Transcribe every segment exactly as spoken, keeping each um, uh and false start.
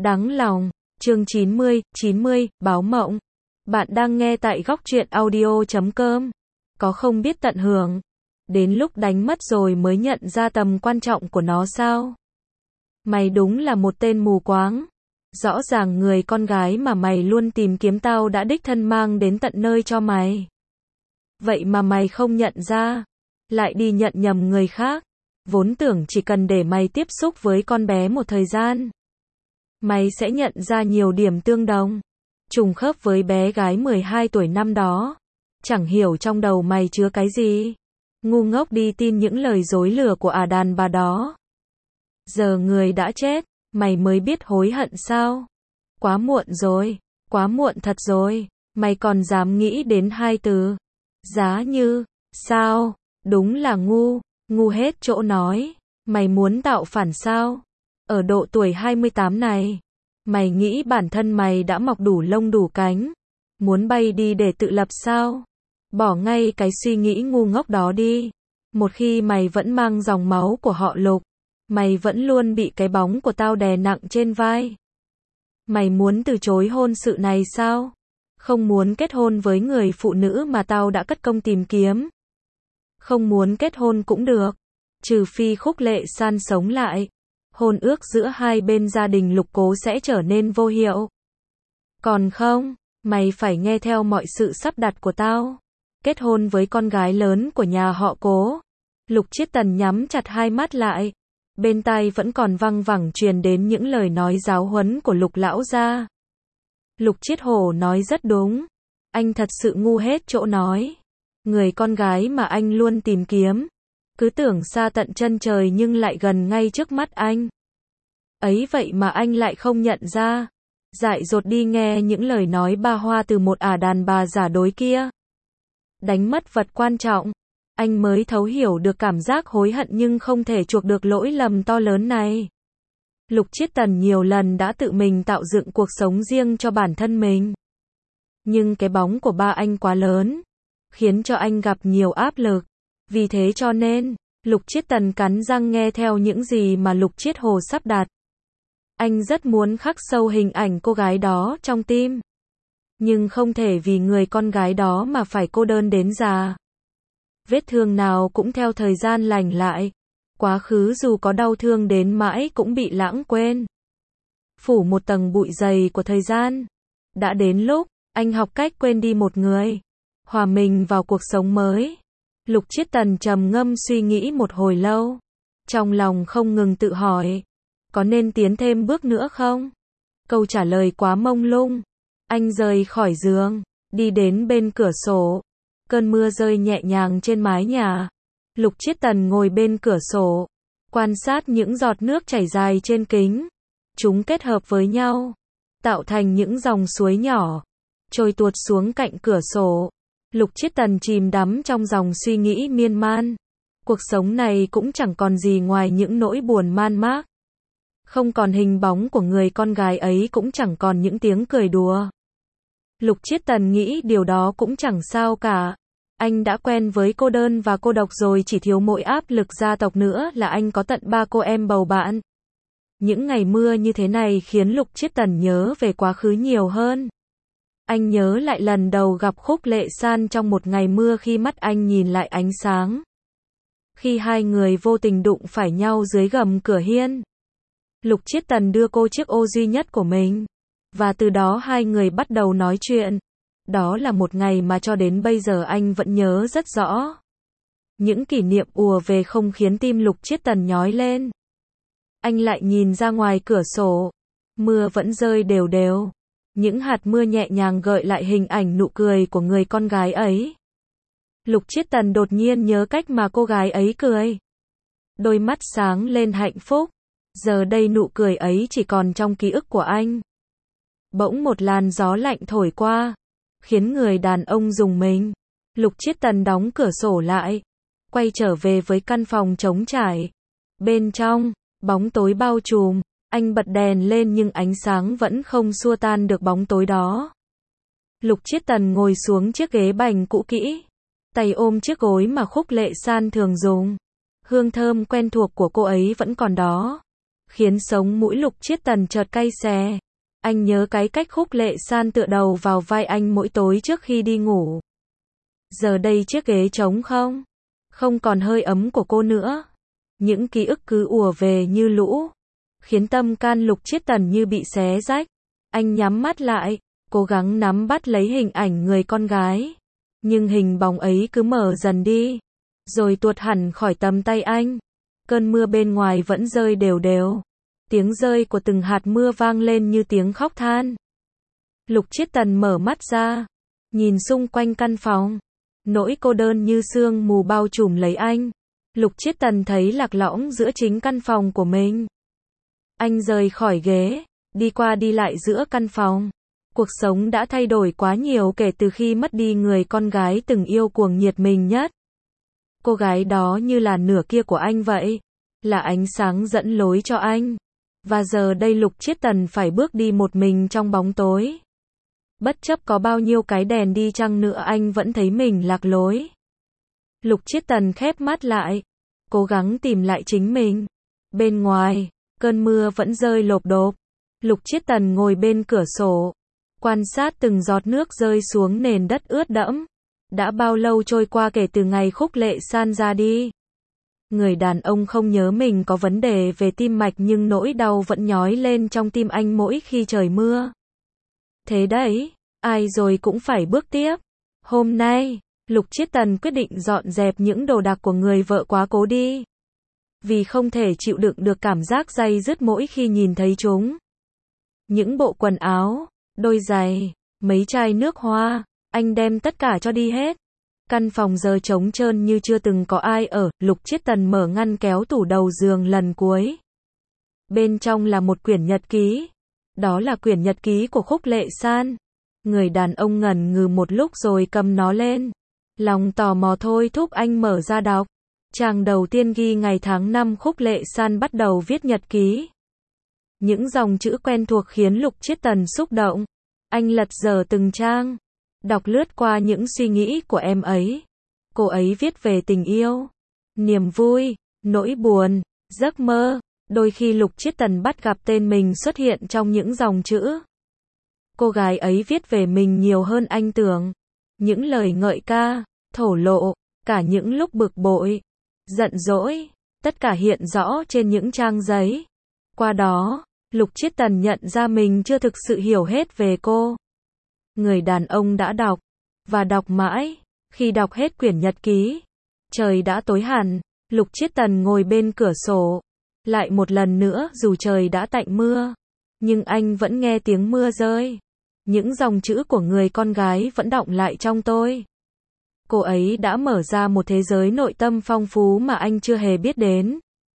Đáng lòng, chương chín mươi, chín mươi, báo mộng. Bạn đang nghe tại góc truyện audio chấm com. Có không biết tận hưởng. Đến lúc đánh mất rồi mới nhận ra tầm quan trọng của nó sao? Mày đúng là một tên mù quáng. Rõ ràng người con gái mà mày luôn tìm kiếm tao đã đích thân mang đến tận nơi cho mày. Vậy mà mày không nhận ra. Lại đi nhận nhầm người khác. Vốn tưởng chỉ cần để mày tiếp xúc với con bé một thời gian, mày sẽ nhận ra nhiều điểm tương đồng, trùng khớp với bé gái mười hai tuổi năm đó. Chẳng hiểu trong đầu mày chứa cái gì. Ngu ngốc đi tin những lời dối lừa của ả đàn bà đó. Giờ người đã chết, mày mới biết hối hận sao? Quá muộn rồi, quá muộn thật rồi. Mày còn dám nghĩ đến hai từ giá như, sao? Đúng là ngu, ngu hết chỗ nói. Mày muốn tạo phản sao? Ở độ tuổi hai mươi tám này, mày nghĩ bản thân mày đã mọc đủ lông đủ cánh, muốn bay đi để tự lập sao? Bỏ ngay cái suy nghĩ ngu ngốc đó đi. Một khi mày vẫn mang dòng máu của họ Lục, mày vẫn luôn bị cái bóng của tao đè nặng trên vai. Mày muốn từ chối hôn sự này sao? Không muốn kết hôn với người phụ nữ mà tao đã cất công tìm kiếm. Không muốn kết hôn cũng được, trừ phi Khúc Lệ San sống lại. Hôn ước giữa hai bên gia đình Lục Cố sẽ trở nên vô hiệu. Còn không, mày phải nghe theo mọi sự sắp đặt của tao. Kết hôn với con gái lớn của nhà họ Cố. Lục Chiết Tần nhắm chặt hai mắt lại. Bên tai vẫn còn văng vẳng truyền đến những lời nói giáo huấn của Lục lão gia. Lục Chiết Hổ nói rất đúng. Anh thật sự ngu hết chỗ nói. Người con gái mà anh luôn tìm kiếm, cứ tưởng xa tận chân trời nhưng lại gần ngay trước mắt anh. Ấy vậy mà anh lại không nhận ra. Dại dột đi nghe những lời nói ba hoa từ một ả đàn bà giả dối kia. Đánh mất vật quan trọng, anh mới thấu hiểu được cảm giác hối hận nhưng không thể chuộc được lỗi lầm to lớn này. Lục Chiết Tần nhiều lần đã tự mình tạo dựng cuộc sống riêng cho bản thân mình. Nhưng cái bóng của ba anh quá lớn, khiến cho anh gặp nhiều áp lực. Vì thế cho nên, Lục Chiết Tần cắn răng nghe theo những gì mà Lục Chiết Hồ sắp đặt. Anh rất muốn khắc sâu hình ảnh cô gái đó trong tim. Nhưng không thể vì người con gái đó mà phải cô đơn đến già. Vết thương nào cũng theo thời gian lành lại. Quá khứ dù có đau thương đến mãi cũng bị lãng quên. Phủ một tầng bụi dày của thời gian. Đã đến lúc, anh học cách quên đi một người. Hòa mình vào cuộc sống mới. Lục Chiết Tần trầm ngâm suy nghĩ một hồi lâu. Trong lòng không ngừng tự hỏi. Có nên tiến thêm bước nữa không? Câu trả lời quá mông lung. Anh rời khỏi giường, đi đến bên cửa sổ. Cơn mưa rơi nhẹ nhàng trên mái nhà. Lục Chiết Tần ngồi bên cửa sổ, quan sát những giọt nước chảy dài trên kính. Chúng kết hợp với nhau, tạo thành những dòng suối nhỏ, trôi tuột xuống cạnh cửa sổ. Lục Chiết Tần chìm đắm trong dòng suy nghĩ miên man. Cuộc sống này cũng chẳng còn gì ngoài những nỗi buồn man mác. Không còn hình bóng của người con gái ấy, cũng chẳng còn những tiếng cười đùa. Lục Chiết Tần nghĩ điều đó cũng chẳng sao cả. Anh đã quen với cô đơn và cô độc rồi, chỉ thiếu mỗi áp lực gia tộc nữa là anh có tận ba cô em bầu bạn. Những ngày mưa như thế này khiến Lục Chiết Tần nhớ về quá khứ nhiều hơn. Anh nhớ lại lần đầu gặp Khúc Lệ San trong một ngày mưa, khi mắt anh nhìn lại ánh sáng. Khi hai người vô tình đụng phải nhau dưới gầm cửa hiên. Lục Chiết Tần đưa cô chiếc ô duy nhất của mình. Và từ đó hai người bắt đầu nói chuyện. Đó là một ngày mà cho đến bây giờ anh vẫn nhớ rất rõ. Những kỷ niệm ùa về không khiến tim Lục Chiết Tần nhói lên. Anh lại nhìn ra ngoài cửa sổ. Mưa vẫn rơi đều đều. Những hạt mưa nhẹ nhàng gợi lại hình ảnh nụ cười của người con gái ấy. Lục Chiết Tần đột nhiên nhớ cách mà cô gái ấy cười. Đôi mắt sáng lên hạnh phúc. Giờ đây nụ cười ấy chỉ còn trong ký ức của anh. Bỗng một làn gió lạnh thổi qua, khiến người đàn ông rùng mình. Lục Chiết Tần đóng cửa sổ lại, quay trở về với căn phòng trống trải. Bên trong, bóng tối bao trùm. Anh bật đèn lên nhưng ánh sáng vẫn không xua tan được bóng tối đó. Lục Chiết Tần ngồi xuống chiếc ghế bành cũ kỹ, tay ôm chiếc gối mà Khúc Lệ San thường dùng. Hương thơm quen thuộc của cô ấy vẫn còn đó, khiến sống mũi Lục Chiết Tần chợt cay xè. Anh nhớ cái cách Khúc Lệ San tựa đầu vào vai anh mỗi tối trước khi đi ngủ. Giờ đây chiếc ghế trống không, không còn hơi ấm của cô nữa. Những ký ức cứ ùa về như lũ, khiến tâm can Lục Chiết Tần như bị xé rách. Anh nhắm mắt lại, cố gắng nắm bắt lấy hình ảnh người con gái. Nhưng hình bóng ấy cứ mờ dần đi, rồi tuột hẳn khỏi tầm tay anh. Cơn mưa bên ngoài vẫn rơi đều đều. Tiếng rơi của từng hạt mưa vang lên như tiếng khóc than. Lục Chiết Tần mở mắt ra, nhìn xung quanh căn phòng. Nỗi cô đơn như sương mù bao trùm lấy anh. Lục Chiết Tần thấy lạc lõng giữa chính căn phòng của mình. Anh rời khỏi ghế, đi qua đi lại giữa căn phòng. Cuộc sống đã thay đổi quá nhiều kể từ khi mất đi người con gái từng yêu cuồng nhiệt mình nhất. Cô gái đó như là nửa kia của anh vậy, là ánh sáng dẫn lối cho anh. Và giờ đây Lục Chiết Tần phải bước đi một mình trong bóng tối. Bất chấp có bao nhiêu cái đèn đi chăng nữa anh vẫn thấy mình lạc lối. Lục Chiết Tần khép mắt lại, cố gắng tìm lại chính mình. Bên ngoài, cơn mưa vẫn rơi lộp độp. Lục Chiết Tần ngồi bên cửa sổ, quan sát từng giọt nước rơi xuống nền đất ướt đẫm. Đã bao lâu trôi qua kể từ ngày Khúc Lệ San ra đi. Người đàn ông không nhớ mình có vấn đề về tim mạch nhưng nỗi đau vẫn nhói lên trong tim anh mỗi khi trời mưa. Thế đấy, ai rồi cũng phải bước tiếp. Hôm nay, Lục Chiết Tần quyết định dọn dẹp những đồ đạc của người vợ quá cố đi. Vì không thể chịu đựng được cảm giác day dứt mỗi khi nhìn thấy chúng. Những bộ quần áo, đôi giày, mấy chai nước hoa, anh đem tất cả cho đi hết. Căn phòng giờ trống trơn như chưa từng có ai ở. Lục Chiết Tần mở ngăn kéo tủ đầu giường lần cuối. Bên trong là một quyển nhật ký. Đó là quyển nhật ký của Khúc Lệ San. Người đàn ông ngẩn ngừ một lúc rồi cầm nó lên. Lòng tò mò thôi thúc anh mở ra đọc. Trang đầu tiên ghi ngày tháng năm Khúc Lệ San bắt đầu viết nhật ký. Những dòng chữ quen thuộc khiến Lục Chiết Tần xúc động. Anh lật dở từng trang, đọc lướt qua những suy nghĩ của em ấy. Cô ấy viết về tình yêu, niềm vui, nỗi buồn, giấc mơ. Đôi khi Lục Chiết Tần bắt gặp tên mình xuất hiện trong những dòng chữ. Cô gái ấy viết về mình nhiều hơn anh tưởng. Những lời ngợi ca, thổ lộ, cả những lúc bực bội, giận dỗi, tất cả hiện rõ trên những trang giấy. Qua đó, Lục Chiết Tần nhận ra mình chưa thực sự hiểu hết về cô. Người đàn ông đã đọc, và đọc mãi. Khi đọc hết quyển nhật ký, trời đã tối hẳn. Lục Chiết Tần ngồi bên cửa sổ. Lại một lần nữa dù trời đã tạnh mưa, nhưng anh vẫn nghe tiếng mưa rơi. Những dòng chữ của người con gái vẫn đọng lại trong tôi. Cô ấy đã mở ra một thế giới nội tâm phong phú mà anh chưa hề biết đến.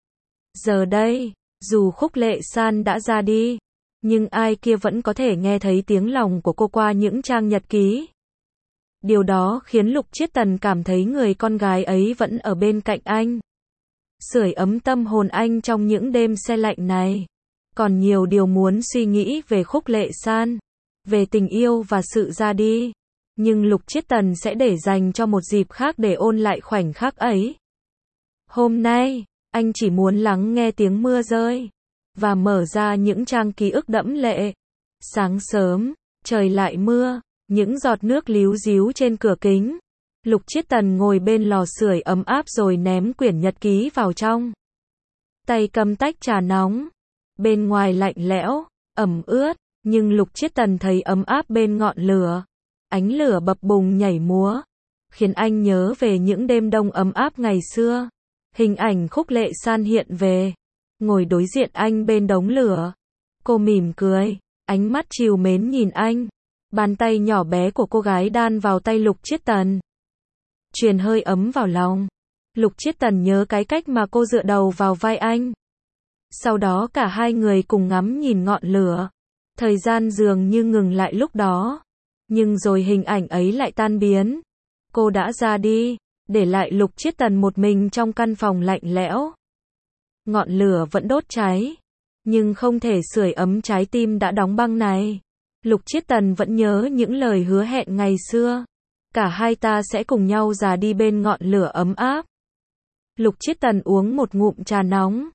Giờ đây, dù Khúc Lệ San đã ra đi, nhưng ai kia vẫn có thể nghe thấy tiếng lòng của cô qua những trang nhật ký. Điều đó khiến Lục Chiết Tần cảm thấy người con gái ấy vẫn ở bên cạnh anh. Sưởi ấm tâm hồn anh trong những đêm se lạnh này. Còn nhiều điều muốn suy nghĩ về Khúc Lệ San, về tình yêu và sự ra đi. Nhưng Lục Chiết Tần sẽ để dành cho một dịp khác để ôn lại khoảnh khắc ấy. Hôm nay, anh chỉ muốn lắng nghe tiếng mưa rơi và mở ra những trang ký ức đẫm lệ. Sáng sớm, trời lại mưa, những giọt nước líu ríu trên cửa kính. Lục Chiết Tần ngồi bên lò sưởi ấm áp rồi ném quyển nhật ký vào trong. Tay cầm tách trà nóng. Bên ngoài lạnh lẽo, ẩm ướt, nhưng Lục Chiết Tần thấy ấm áp bên ngọn lửa. Ánh lửa bập bùng nhảy múa, khiến anh nhớ về những đêm đông ấm áp ngày xưa. Hình ảnh Khúc Lệ San hiện về, ngồi đối diện anh bên đống lửa. Cô mỉm cười, ánh mắt trìu mến nhìn anh. Bàn tay nhỏ bé của cô gái đan vào tay Lục Chiết Tần, truyền hơi ấm vào lòng. Lục Chiết Tần nhớ cái cách mà cô dựa đầu vào vai anh. Sau đó cả hai người cùng ngắm nhìn ngọn lửa. Thời gian dường như ngừng lại lúc đó. Nhưng rồi hình ảnh ấy lại tan biến. Cô đã ra đi, để lại Lục Chiết Tần một mình trong căn phòng lạnh lẽo. Ngọn lửa vẫn đốt cháy, nhưng không thể sưởi ấm trái tim đã đóng băng này. Lục Chiết Tần vẫn nhớ những lời hứa hẹn ngày xưa. Cả hai ta sẽ cùng nhau già đi bên ngọn lửa ấm áp. Lục Chiết Tần uống một ngụm trà nóng,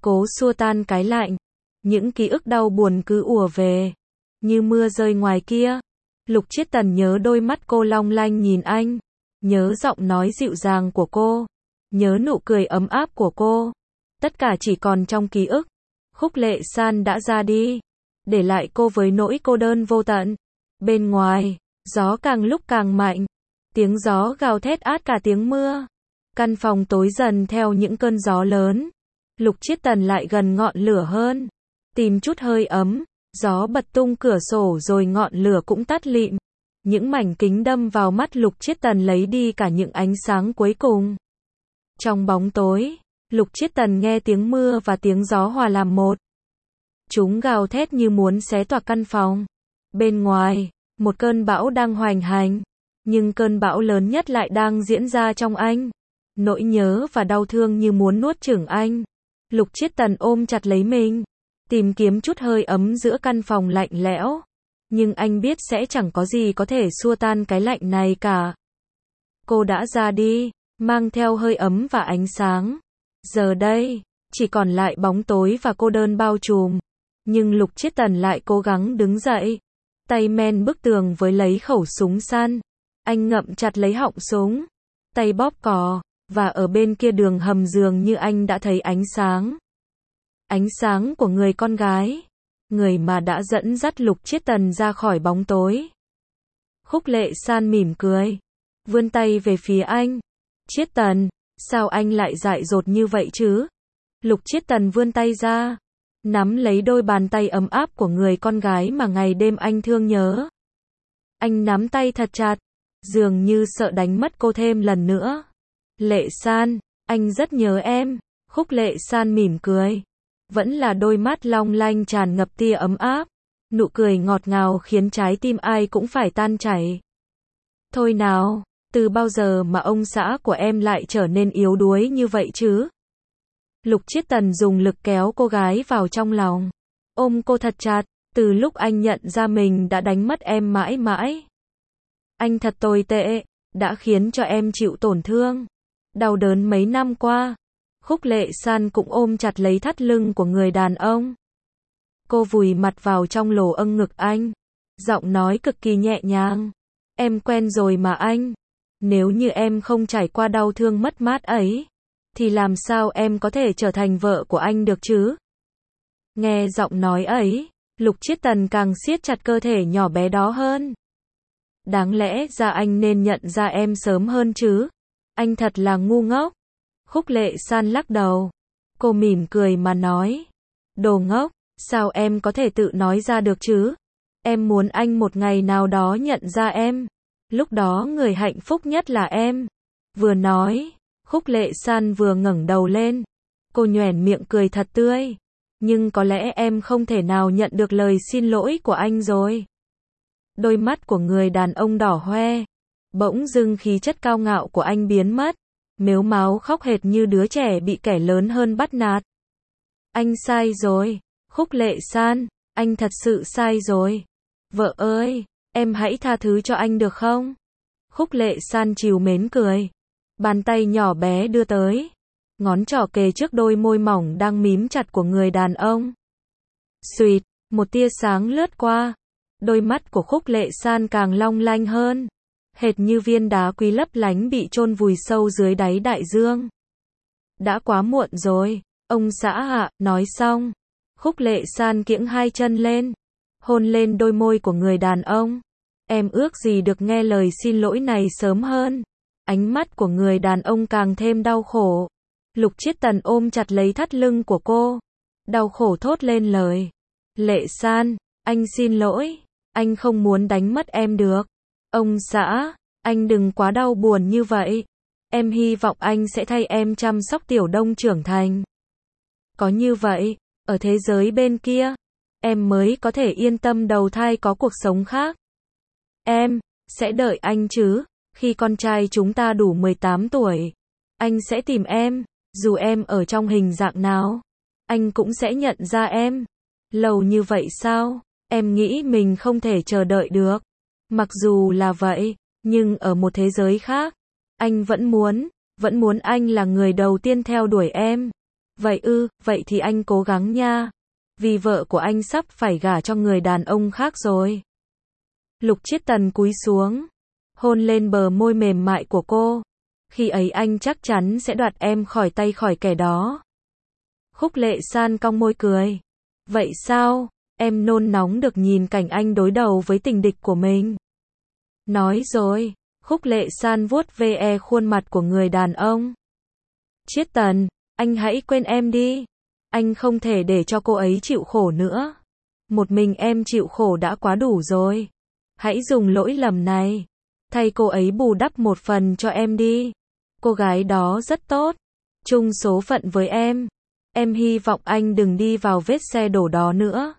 cố xua tan cái lạnh. Những ký ức đau buồn cứ ùa về, như mưa rơi ngoài kia. Lục Chiết Tần nhớ đôi mắt cô long lanh nhìn anh, nhớ giọng nói dịu dàng của cô, nhớ nụ cười ấm áp của cô. Tất cả chỉ còn trong ký ức. Khúc Lệ San đã ra đi, để lại cô với nỗi cô đơn vô tận. Bên ngoài, gió càng lúc càng mạnh, tiếng gió gào thét át cả tiếng mưa. Căn phòng tối dần theo những cơn gió lớn. Lục Chiết Tần lại gần ngọn lửa hơn, tìm chút hơi ấm. Gió bật tung cửa sổ rồi ngọn lửa cũng tắt lịm. Những mảnh kính đâm vào mắt Lục Chiết Tần lấy đi cả những ánh sáng cuối cùng. Trong bóng tối, Lục Chiết Tần nghe tiếng mưa và tiếng gió hòa làm một. Chúng gào thét như muốn xé toạc căn phòng. Bên ngoài, một cơn bão đang hoành hành, nhưng cơn bão lớn nhất lại đang diễn ra trong anh. Nỗi nhớ và đau thương như muốn nuốt chửng anh. Lục Chiết Tần ôm chặt lấy mình, tìm kiếm chút hơi ấm giữa căn phòng lạnh lẽo. Nhưng anh biết sẽ chẳng có gì có thể xua tan cái lạnh này cả. Cô đã ra đi, mang theo hơi ấm và ánh sáng. Giờ đây, chỉ còn lại bóng tối và cô đơn bao trùm. Nhưng Lục Chiết Tần lại cố gắng đứng dậy, tay men bức tường với lấy khẩu súng săn. Anh ngậm chặt lấy họng súng, tay bóp cò, và ở bên kia đường hầm dường như anh đã thấy ánh sáng. Ánh sáng của người con gái, người mà đã dẫn dắt Lục Chiết Tần ra khỏi bóng tối. Khúc Lệ San mỉm cười, vươn tay về phía anh. Chiết Tần, sao anh lại dại dột như vậy chứ? Lục Chiết Tần vươn tay ra, nắm lấy đôi bàn tay ấm áp của người con gái mà ngày đêm anh thương nhớ. Anh nắm tay thật chặt, dường như sợ đánh mất cô thêm lần nữa. Lệ San, anh rất nhớ em. Khúc Lệ San mỉm cười, vẫn là đôi mắt long lanh tràn ngập tia ấm áp. Nụ cười ngọt ngào khiến trái tim ai cũng phải tan chảy. Thôi nào, từ bao giờ mà ông xã của em lại trở nên yếu đuối như vậy chứ? Lục Chiết Tần dùng lực kéo cô gái vào trong lòng, ôm cô thật chặt. Từ lúc anh nhận ra mình đã đánh mất em mãi mãi, anh thật tồi tệ, đã khiến cho em chịu tổn thương, đau đớn mấy năm qua. Khúc Lệ San cũng ôm chặt lấy thắt lưng của người đàn ông. Cô vùi mặt vào trong lỗ âng ngực anh, giọng nói cực kỳ nhẹ nhàng. Em quen rồi mà anh. Nếu như em không trải qua đau thương mất mát ấy, thì làm sao em có thể trở thành vợ của anh được chứ? Nghe giọng nói ấy, Lục Chiết Tần càng siết chặt cơ thể nhỏ bé đó hơn. Đáng lẽ ra anh nên nhận ra em sớm hơn chứ. Anh thật là ngu ngốc. Khúc Lệ San lắc đầu. Cô mỉm cười mà nói. Đồ ngốc, sao em có thể tự nói ra được chứ? Em muốn anh một ngày nào đó nhận ra em. Lúc đó người hạnh phúc nhất là em. Vừa nói, Khúc Lệ San vừa ngẩng đầu lên. Cô nhoẻn miệng cười thật tươi. Nhưng có lẽ em không thể nào nhận được lời xin lỗi của anh rồi. Đôi mắt của người đàn ông đỏ hoe. Bỗng dưng khí chất cao ngạo của anh biến mất. Mếu máo khóc hệt như đứa trẻ bị kẻ lớn hơn bắt nạt. Anh sai rồi, Khúc Lệ San, anh thật sự sai rồi. Vợ ơi, em hãy tha thứ cho anh được không? Khúc Lệ San trìu mến cười. Bàn tay nhỏ bé đưa tới. Ngón trỏ kề trước đôi môi mỏng đang mím chặt của người đàn ông. Xuỵt, một tia sáng lướt qua. Đôi mắt của Khúc Lệ San càng long lanh hơn. Hệt như viên đá quý lấp lánh bị chôn vùi sâu dưới đáy đại dương. Đã quá muộn rồi, ông xã ạ, nói xong. Khúc Lệ San kiễng hai chân lên, hôn lên đôi môi của người đàn ông. Em ước gì được nghe lời xin lỗi này sớm hơn. Ánh mắt của người đàn ông càng thêm đau khổ. Lục Chiết Tần ôm chặt lấy thắt lưng của cô, đau khổ thốt lên lời. Lệ San, anh xin lỗi, anh không muốn đánh mất em được. Ông xã, anh đừng quá đau buồn như vậy. Em hy vọng anh sẽ thay em chăm sóc Tiểu Đông trưởng thành. Có như vậy, ở thế giới bên kia, em mới có thể yên tâm đầu thai có cuộc sống khác. Em sẽ đợi anh chứ. Khi con trai chúng ta đủ mười tám tuổi, anh sẽ tìm em. Dù em ở trong hình dạng nào, anh cũng sẽ nhận ra em. Lâu như vậy sao? Em nghĩ mình không thể chờ đợi được. Mặc dù là vậy, nhưng ở một thế giới khác, anh vẫn muốn, vẫn muốn anh là người đầu tiên theo đuổi em. Vậy ư, vậy thì anh cố gắng nha. Vì vợ của anh sắp phải gả cho người đàn ông khác rồi. Lục Chiết Tần cúi xuống, hôn lên bờ môi mềm mại của cô. Khi ấy anh chắc chắn sẽ đoạt em khỏi tay khỏi kẻ đó. Khúc Lệ San cong môi cười. Vậy sao? Em nôn nóng được nhìn cảnh anh đối đầu với tình địch của mình. Nói rồi, Khúc Lệ San vuốt ve khuôn mặt của người đàn ông. Chiết Tần, anh hãy quên em đi. Anh không thể để cho cô ấy chịu khổ nữa. Một mình em chịu khổ đã quá đủ rồi. Hãy dùng lỗi lầm này, thay cô ấy bù đắp một phần cho em đi. Cô gái đó rất tốt, chung số phận với em. Em hy vọng anh đừng đi vào vết xe đổ đó nữa.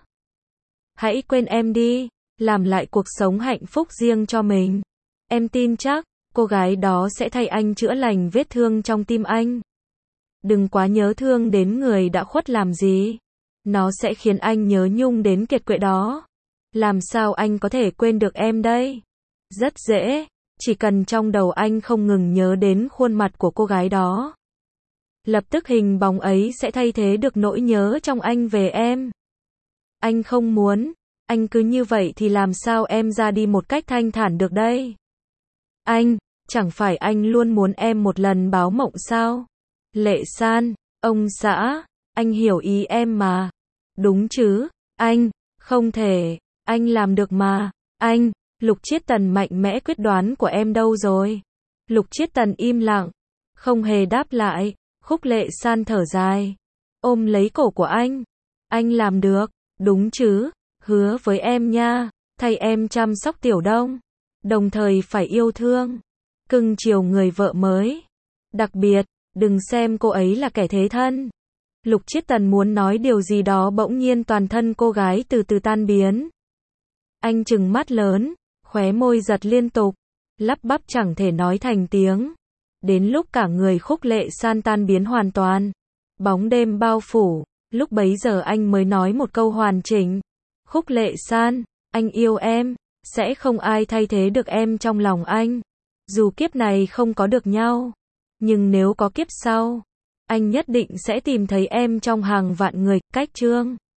Hãy quên em đi, làm lại cuộc sống hạnh phúc riêng cho mình. Em tin chắc, cô gái đó sẽ thay anh chữa lành vết thương trong tim anh. Đừng quá nhớ thương đến người đã khuất làm gì. Nó sẽ khiến anh nhớ nhung đến kiệt quệ đó. Làm sao anh có thể quên được em đây? Rất dễ, chỉ cần trong đầu anh không ngừng nhớ đến khuôn mặt của cô gái đó. Lập tức hình bóng ấy sẽ thay thế được nỗi nhớ trong anh về em. Anh không muốn, anh cứ như vậy thì làm sao em ra đi một cách thanh thản được đây? Anh, chẳng phải anh luôn muốn em một lần báo mộng sao? Lệ San, ông xã, anh hiểu ý em mà. Đúng chứ, anh, không thể, anh làm được mà, anh, Lục Chiết Tần mạnh mẽ quyết đoán của em đâu rồi? Lục Chiết Tần im lặng, không hề đáp lại. Khúc Lệ San thở dài, ôm lấy cổ của anh. Anh làm được, đúng chứ, hứa với em nha, thay em chăm sóc Tiểu Đông, đồng thời phải yêu thương, cưng chiều người vợ mới. Đặc biệt, đừng xem cô ấy là kẻ thế thân. Lục Chiết Tần muốn nói điều gì đó bỗng nhiên toàn thân cô gái từ từ tan biến. Anh trừng mắt lớn, khóe môi giật liên tục, lắp bắp chẳng thể nói thành tiếng. Đến lúc cả người Khúc Lệ San tan biến hoàn toàn, bóng đêm bao phủ, lúc bấy giờ anh mới nói một câu hoàn chỉnh. Khúc Lệ San, anh yêu em, sẽ không ai thay thế được em trong lòng anh. Dù kiếp này không có được nhau, nhưng nếu có kiếp sau, anh nhất định sẽ tìm thấy em trong hàng vạn người. Cách chương